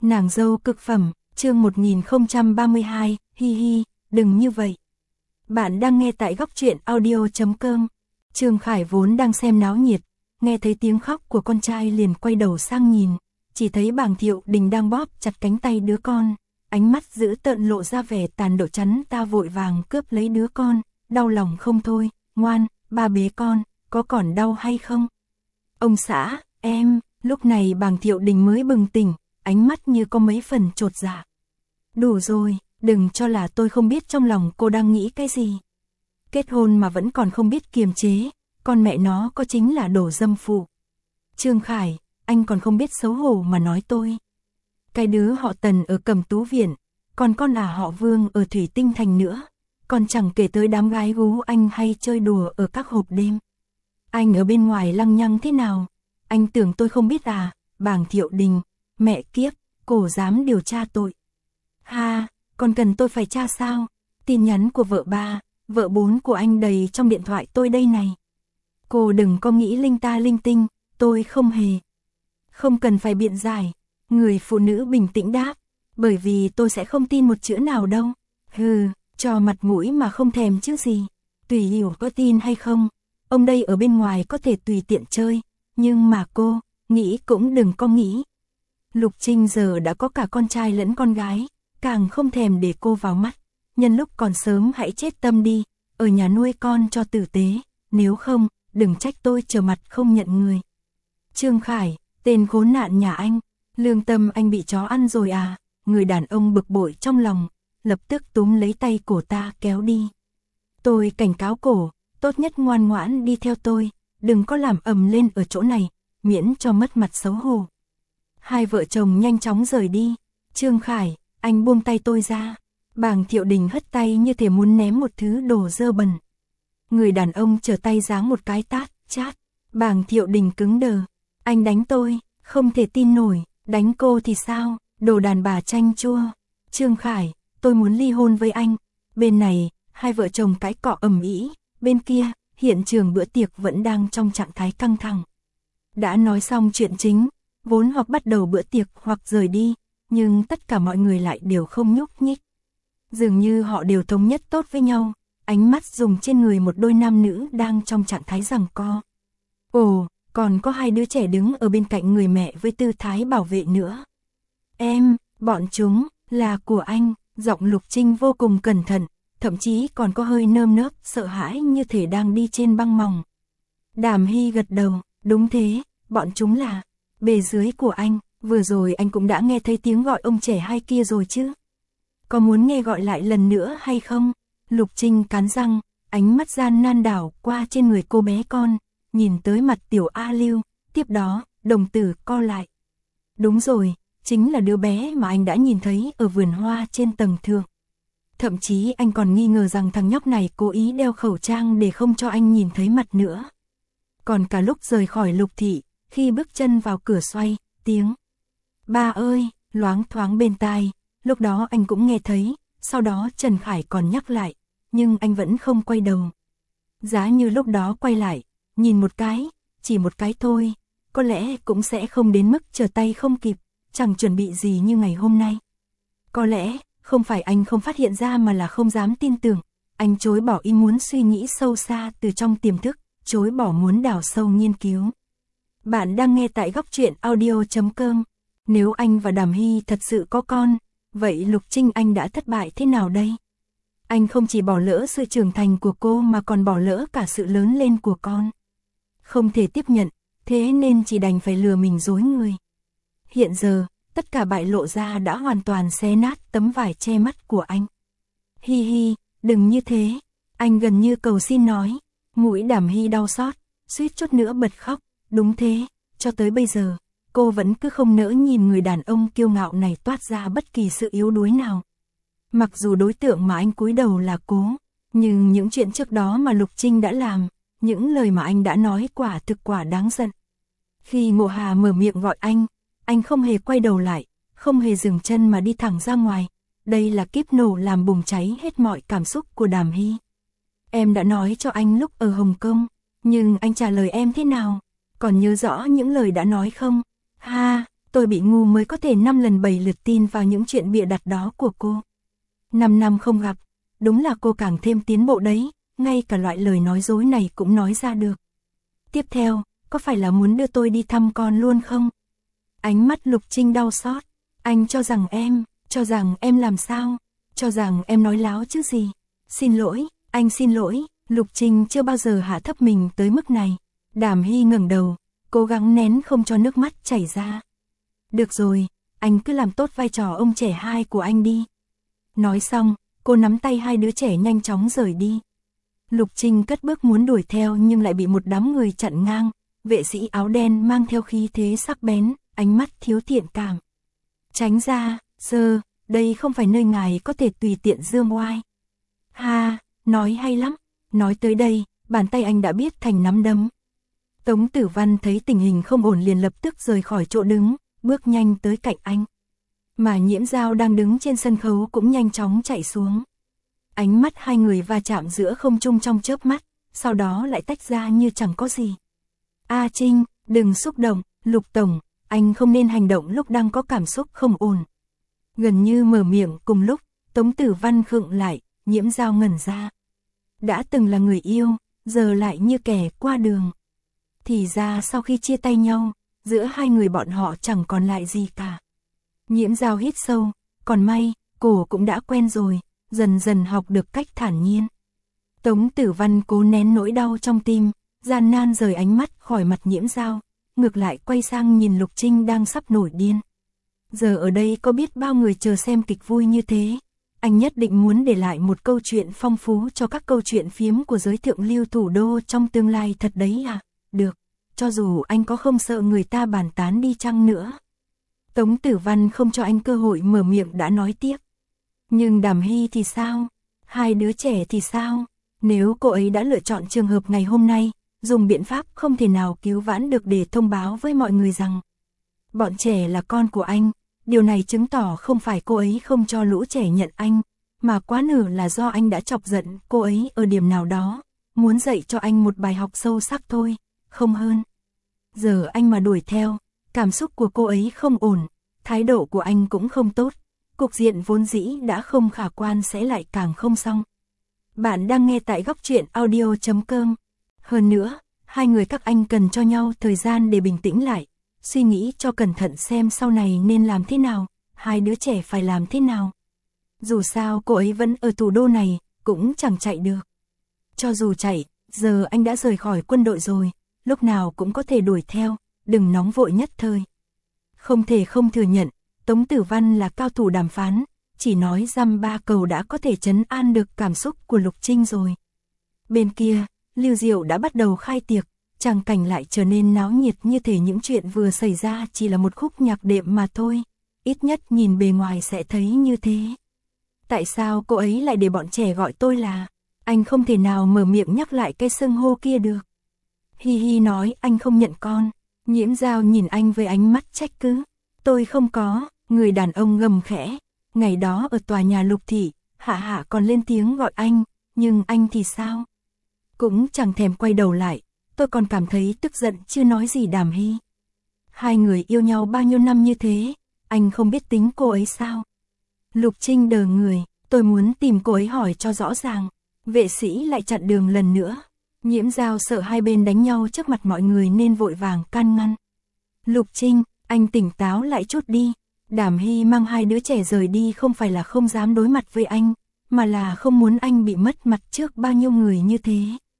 Nàng dâu cực phẩm, chương 1032, hi hi, đừng như vậy. Bạn đang nghe tại góc truyện audio.com. Trương Khải vốn đang xem náo nhiệt, nghe thấy tiếng khóc của con trai liền quay đầu sang nhìn, chỉ thấy Bàng Thiệu Đình đang bóp chặt cánh tay đứa con, ánh mắt dữ tợn lộ ra vẻ tàn độc chắn ta vội vàng cướp lấy đứa con, đau lòng không thôi, ngoan, ba bế con, có còn đau hay không? Ông xã, em, lúc này Bàng Thiệu Đình mới bừng tỉnh, ánh mắt như có mấy phần chột dạ. Đủ rồi, đừng cho là tôi không biết trong lòng cô đang nghĩ cái gì. Kết hôn mà vẫn còn không biết kiềm chế, con mẹ nó có chính là đồ dâm phụ. Trương Khải, anh còn không biết xấu hổ mà nói tôi. Cái đứa họ Tần ở Cẩm Tú Viện, còn con họ Vương ở Thủy Tinh Thành nữa, còn chẳng kể tới đám gái gú anh hay chơi đùa ở các hộp đêm. Anh ở bên ngoài lăng nhăng thế nào, anh tưởng tôi không biết à? Bàng Thiệu Đình, mẹ kiếp, cổ dám điều tra tội. Ha, còn cần tôi phải tra sao? Tin nhắn của vợ ba, vợ bốn của anh đầy trong điện thoại tôi đây này. Cô đừng có nghĩ linh ta linh tinh, tôi không hề. Không cần phải biện giải, người phụ nữ bình tĩnh đáp, bởi vì tôi sẽ không tin một chữ nào đâu. Hừ, cho mặt mũi mà không thèm chứ gì. Tùy hiểu có tin hay không, ông đây ở bên ngoài có thể tùy tiện chơi, nhưng mà cô, nghĩ cũng đừng có nghĩ. Lục Trinh giờ đã có cả con trai lẫn con gái, càng không thèm để cô vào mắt. Nhân lúc còn sớm hãy chết tâm đi, ở nhà nuôi con cho tử tế, nếu không, đừng trách tôi trở mặt không nhận người. Trương Khải, tên khốn nạn nhà anh, lương tâm anh bị chó ăn rồi à? Người đàn ông bực bội trong lòng, lập tức túm lấy tay cổ ta kéo đi. Tôi cảnh cáo cổ, tốt nhất ngoan ngoãn đi theo tôi, đừng có làm ầm lên ở chỗ này, miễn cho mất mặt xấu hổ. Hai vợ chồng nhanh chóng rời đi. Trương Khải, anh buông tay tôi ra. Bàng Thiệu Đình hất tay như thể muốn ném một thứ đồ dơ bẩn. Người đàn ông trở tay giáng một cái tát, chát. Bàng Thiệu Đình cứng đờ. Anh đánh tôi, không thể tin nổi, đánh cô thì sao, đồ đàn bà chanh chua. Trương Khải, tôi muốn ly hôn với anh. Bên này, hai vợ chồng cãi cọ ầm ĩ, bên kia, hiện trường bữa tiệc vẫn đang trong trạng thái căng thẳng. Đã nói xong chuyện chính, vốn hoặc bắt đầu bữa tiệc hoặc rời đi, nhưng tất cả mọi người lại đều không nhúc nhích. Dường như họ đều thống nhất tốt với nhau, ánh mắt dùng trên người một đôi nam nữ đang trong trạng thái giằng co. Ồ, còn có hai đứa trẻ đứng ở bên cạnh người mẹ với tư thái bảo vệ nữa. Em, bọn chúng, là của anh, giọng Lục Trinh vô cùng cẩn thận, thậm chí còn có hơi nơm nớp, sợ hãi như thể đang đi trên băng mỏng. Đàm Hy gật đầu, đúng thế, bọn chúng là bề dưới của anh, vừa rồi anh cũng đã nghe thấy tiếng gọi ông trẻ hai kia rồi chứ. Có muốn nghe gọi lại lần nữa hay không? Lục Trinh cắn răng, ánh mắt gian nan đảo qua trên người cô bé con, nhìn tới mặt tiểu A Lưu, tiếp đó, đồng tử co lại. Đúng rồi, chính là đứa bé mà anh đã nhìn thấy ở vườn hoa trên tầng thượng. Thậm chí anh còn nghi ngờ rằng thằng nhóc này cố ý đeo khẩu trang để không cho anh nhìn thấy mặt nữa. Còn cả lúc rời khỏi Lục thị, khi bước chân vào cửa xoay, tiếng ba ơi, loáng thoáng bên tai, lúc đó anh cũng nghe thấy, sau đó Trần Khải còn nhắc lại, nhưng anh vẫn không quay đầu. Giá như lúc đó quay lại, nhìn một cái, chỉ một cái thôi, có lẽ cũng sẽ không đến mức trở tay không kịp, chẳng chuẩn bị gì như ngày hôm nay. Có lẽ, không phải anh không phát hiện ra mà là không dám tin tưởng, anh chối bỏ ý muốn suy nghĩ sâu xa từ trong tiềm thức, chối bỏ muốn đào sâu nghiên cứu. Bạn đang nghe tại góc truyện audio.com. Nếu anh và Đàm Hy thật sự có con, vậy Lục Trinh anh đã thất bại thế nào đây? Anh không chỉ bỏ lỡ sự trưởng thành của cô mà còn bỏ lỡ cả sự lớn lên của con. Không thể tiếp nhận, thế nên chỉ đành phải lừa mình dối người. Hiện giờ, tất cả bại lộ ra đã hoàn toàn xé nát tấm vải che mắt của anh. Hi hi, đừng như thế, anh gần như cầu xin nói. Mũi Đàm Hy đau xót, suýt chút nữa bật khóc. Đúng thế, cho tới bây giờ, cô vẫn cứ không nỡ nhìn người đàn ông kiêu ngạo này toát ra bất kỳ sự yếu đuối nào. Mặc dù đối tượng mà anh cúi đầu là cô, nhưng những chuyện trước đó mà Lục Trinh đã làm, những lời mà anh đã nói quả thực quả đáng giận. Khi Ngộ Hà mở miệng gọi anh không hề quay đầu lại, không hề dừng chân mà đi thẳng ra ngoài. Đây là kíp nổ làm bùng cháy hết mọi cảm xúc của Đàm Hy. Em đã nói cho anh lúc ở Hồng Kông, nhưng anh trả lời em thế nào? Còn nhớ rõ những lời đã nói không? Ha, Tôi bị ngu mới có thể 5 lần 7 lượt tin vào những chuyện bịa đặt đó của cô. 5 năm không gặp, đúng là cô càng thêm tiến bộ đấy, ngay cả loại lời nói dối này cũng nói ra được. Tiếp theo, có phải là muốn đưa tôi đi thăm con luôn không? Ánh mắt Lục Trinh đau xót. Anh cho rằng em làm sao? Cho rằng em nói láo chứ gì? Xin lỗi, anh xin lỗi. Lục Trinh chưa bao giờ hạ thấp mình tới mức này. Đàm Hy ngẩng đầu, cố gắng nén không cho nước mắt chảy ra. Được rồi, anh cứ làm tốt vai trò ông trẻ hai của anh đi. Nói xong, cô nắm tay hai đứa trẻ nhanh chóng rời đi. Lục Trinh cất bước muốn đuổi theo nhưng lại bị một đám người chặn ngang. Vệ sĩ áo đen mang theo khí thế sắc bén, ánh mắt thiếu thiện cảm. Tránh ra, sơ, đây không phải nơi ngài có thể tùy tiện dương oai. Ha, nói hay lắm. Nói tới đây, bàn tay anh đã biết thành nắm đấm. Tống Tử Văn thấy tình hình không ổn liền lập tức rời khỏi chỗ đứng, bước nhanh tới cạnh anh. Mà Nhiễm Dao đang đứng trên sân khấu cũng nhanh chóng chạy xuống. Ánh mắt hai người va chạm giữa không trung trong chớp mắt, sau đó lại tách ra như chẳng có gì. A Trinh, đừng xúc động, Lục Tổng, anh không nên hành động lúc đang có cảm xúc không ổn. Gần như mở miệng cùng lúc, Tống Tử Văn khựng lại, Nhiễm Dao ngẩn ra. Đã từng là người yêu, giờ lại như kẻ qua đường. Thì ra sau khi chia tay nhau, giữa hai người bọn họ chẳng còn lại gì cả. Nhiễm Dao hít sâu, còn may, cô cũng đã quen rồi, dần dần học được cách thản nhiên. Tống Tử Văn cố nén nỗi đau trong tim, gian nan rời ánh mắt khỏi mặt Nhiễm Dao, ngược lại quay sang nhìn Lục Trinh đang sắp nổi điên. Giờ ở đây có biết bao người chờ xem kịch vui như thế, anh nhất định muốn để lại một câu chuyện phong phú cho các câu chuyện phiếm của giới thượng lưu thủ đô trong tương lai thật đấy à? Được, cho dù anh có không sợ người ta bàn tán đi chăng nữa. Tống Tử Văn không cho anh cơ hội mở miệng đã nói tiếp. Nhưng Đàm Hy thì sao? Hai đứa trẻ thì sao? Nếu cô ấy đã lựa chọn trường hợp ngày hôm nay, dùng biện pháp không thể nào cứu vãn được để thông báo với mọi người rằng bọn trẻ là con của anh, điều này chứng tỏ không phải cô ấy không cho lũ trẻ nhận anh, mà quá nửa là do anh đã chọc giận cô ấy ở điểm nào đó, muốn dạy cho anh một bài học sâu sắc thôi, không hơn. Giờ anh mà đuổi theo, cảm xúc của cô ấy không ổn, thái độ của anh cũng không tốt, cục diện vốn dĩ đã không khả quan sẽ lại càng không xong. Bạn đang nghe tại góc truyện audio.com. Hơn nữa, hai người các anh cần cho nhau thời gian để bình tĩnh lại, suy nghĩ cho cẩn thận xem sau này nên làm thế nào, hai đứa trẻ phải làm thế nào. Dù sao cô ấy vẫn ở thủ đô này, cũng chẳng chạy được. Cho dù chạy, giờ anh đã rời khỏi quân đội rồi, lúc nào cũng có thể đuổi theo, đừng nóng vội nhất thời. Không thể không thừa nhận, Tống Tử Văn là cao thủ đàm phán, chỉ nói dăm ba câu đã có thể trấn an được cảm xúc của Lục Trinh rồi. Bên kia, Lưu Diệu đã bắt đầu khai tiệc, tràng cảnh lại trở nên náo nhiệt như thể những chuyện vừa xảy ra chỉ là một khúc nhạc đệm mà thôi, ít nhất nhìn bề ngoài sẽ thấy như thế. Tại sao cô ấy lại để bọn trẻ gọi tôi là? Anh không thể nào mở miệng nhắc lại cái xưng hô kia được. Hi hi nói anh không nhận con. Nhiễm Dao nhìn anh với ánh mắt trách cứ. Tôi không có, người đàn ông gầm khẽ. Ngày đó ở tòa nhà Lục Thị, Hạ Hạ còn lên tiếng gọi anh, nhưng anh thì sao? Cũng chẳng thèm quay đầu lại, tôi còn cảm thấy tức giận chưa nói gì Đàm Hy. Hai người yêu nhau bao nhiêu năm như thế, anh không biết tính cô ấy sao? Lục Trinh đờ người, tôi muốn tìm cô ấy hỏi cho rõ ràng. Vệ sĩ lại chặn đường lần nữa. Nhiễm Dao sợ hai bên đánh nhau trước mặt mọi người nên vội vàng can ngăn. Lục Trinh, anh tỉnh táo lại chút đi. Đàm Hy mang hai đứa trẻ rời đi không phải là không dám đối mặt với anh, mà là không muốn anh bị mất mặt trước bao nhiêu người như thế.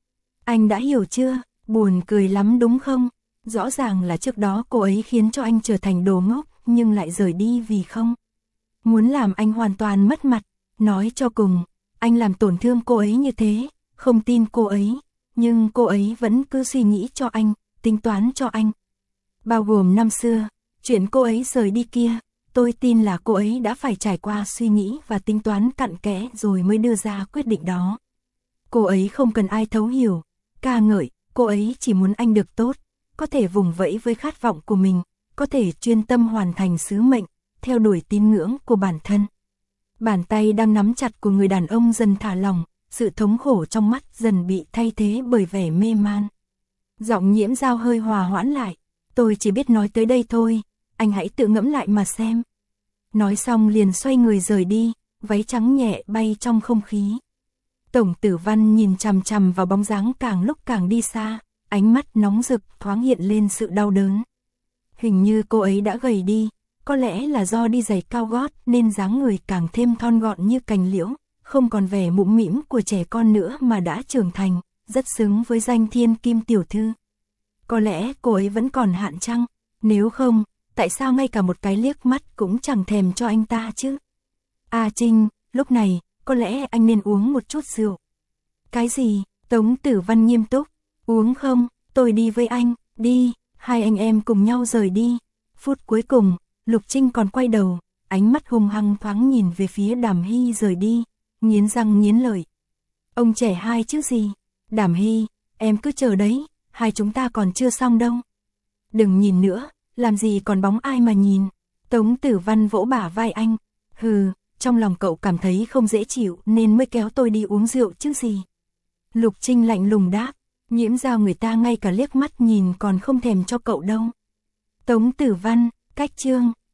Anh đã hiểu chưa? Buồn cười lắm đúng không? Rõ ràng là trước đó cô ấy khiến cho anh trở thành đồ ngốc, nhưng lại rời đi vì không muốn làm anh hoàn toàn mất mặt. Nói cho cùng, anh làm tổn thương cô ấy như thế, không tin cô ấy, nhưng cô ấy vẫn cứ suy nghĩ cho anh, tính toán cho anh. Bao gồm năm xưa, chuyện cô ấy rời đi kia, tôi tin là cô ấy đã phải trải qua suy nghĩ và tính toán cặn kẽ rồi mới đưa ra quyết định đó. Cô ấy không cần ai thấu hiểu, ca ngợi, cô ấy chỉ muốn anh được tốt, có thể vùng vẫy với khát vọng của mình, có thể chuyên tâm hoàn thành sứ mệnh, theo đuổi tín ngưỡng của bản thân. Bàn tay đang nắm chặt của người đàn ông dần thả lỏng, sự thống khổ trong mắt dần bị thay thế bởi vẻ mê man. Giọng Nhiễm Dao hơi hòa hoãn lại, tôi chỉ biết nói tới đây thôi, anh hãy tự ngẫm lại mà xem. Nói xong liền xoay người rời đi, váy trắng nhẹ bay trong không khí. Tổng Tử Văn nhìn chằm chằm vào bóng dáng càng lúc càng đi xa, ánh mắt nóng rực thoáng hiện lên sự đau đớn. Hình như cô ấy đã gầy đi, có lẽ là do đi giày cao gót nên dáng người càng thêm thon gọn như cành liễu, không còn vẻ mũm mĩm của trẻ con nữa mà đã trưởng thành, rất xứng với danh thiên kim tiểu thư. Có lẽ cô ấy vẫn còn hạn chăng, nếu không, tại sao ngay cả một cái liếc mắt cũng chẳng thèm cho anh ta chứ? A Trinh, lúc này, có lẽ anh nên uống một chút rượu. Cái gì? Tống Tử Văn nghiêm túc. Uống không? Tôi đi với anh, đi. Hai anh em cùng nhau rời đi. Phút cuối cùng, Lục Trinh còn quay đầu, ánh mắt hung hăng thoáng nhìn về phía Đàm Hy rời đi, nghiến răng nghiến lợi. Ông trẻ hai chứ gì? Đàm Hy, em cứ chờ đấy, hai chúng ta còn chưa xong đâu. Đừng nhìn nữa, làm gì còn bóng ai mà nhìn. Tống Tử Văn vỗ bả vai anh. Hừ, trong lòng cậu cảm thấy không dễ chịu nên mới kéo tôi đi uống rượu chứ gì. Lục Trinh lạnh lùng đáp, Nhiễm Giao người ta ngay cả liếc mắt nhìn còn không thèm cho cậu đâu. Tống Tử Văn, cách chương